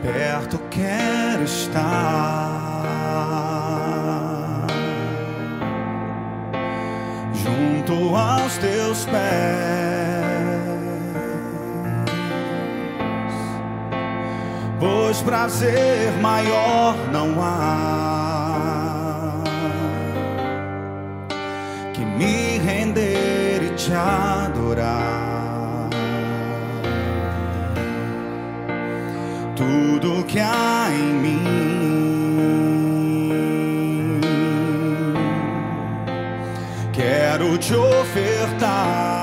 perto quero estar, junto aos teus pés, pois prazer maior não há que me render e te adorar. Tudo que há em mim quero te ofertar,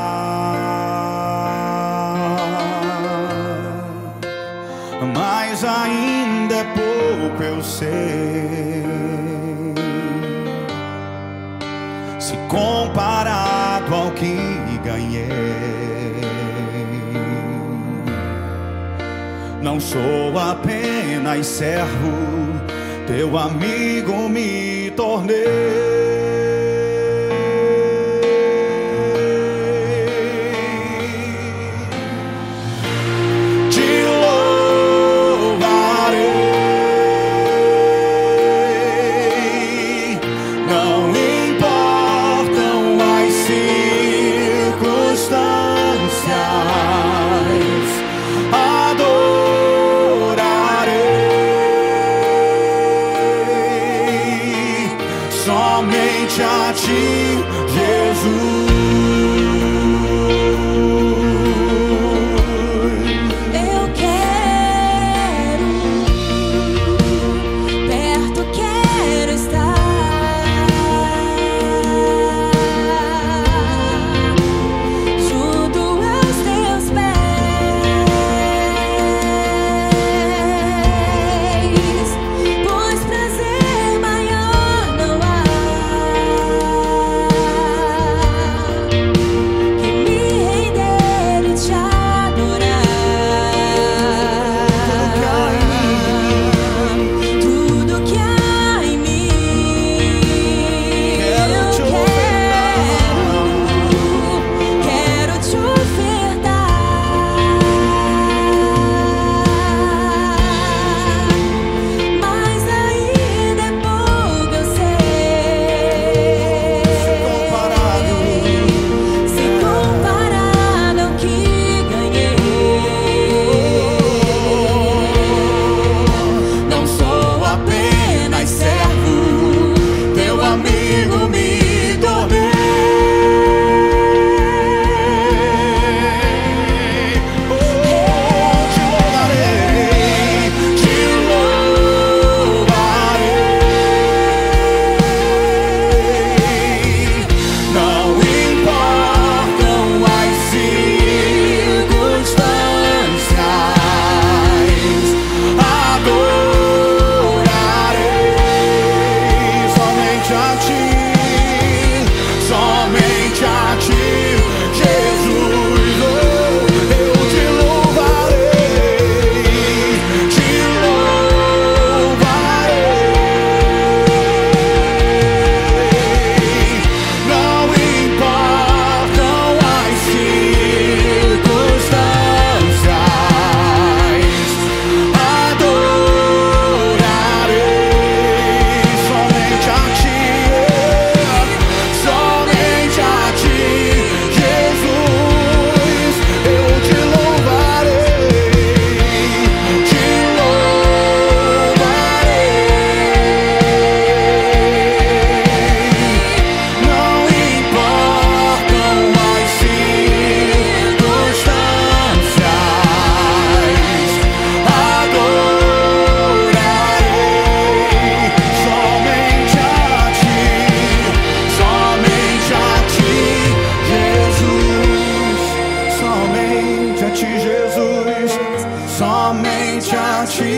mas ainda é pouco, eu sei, se comparado ao que ganhei. Não sou apenas servo, teu amigo me tornei. Te louvarei, não importam as circunstâncias, somente a ti, Jesus. Eu quero, perto quero estar, junto aos teus pés, pois prazer maior não há que me render e te adorar. Tudo que há em mim eu quero te ofertar, mas ainda é pouco, eu sei, se comparado ao que ganhei. Não sou apenas servo, teu amigo me tornei. Te louvarei, te louvarei, não importam as circunstâncias, adorarei somente a ti, somente a ti, Jesus. Eu te louvarei, te louvarei, não importam as circunstâncias, adorarei somente a ti, Jesus. Eu te louvarei, não importam as circunstâncias, adorarei somente a ti, Jesus, somente a ti, Jesus, somente a ti,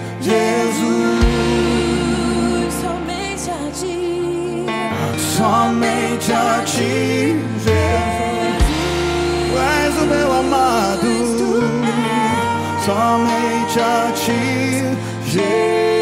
Jesus, Somente a ti, somente a ti, Jesus. Tu és o meu amado, somente a ti, Jesus.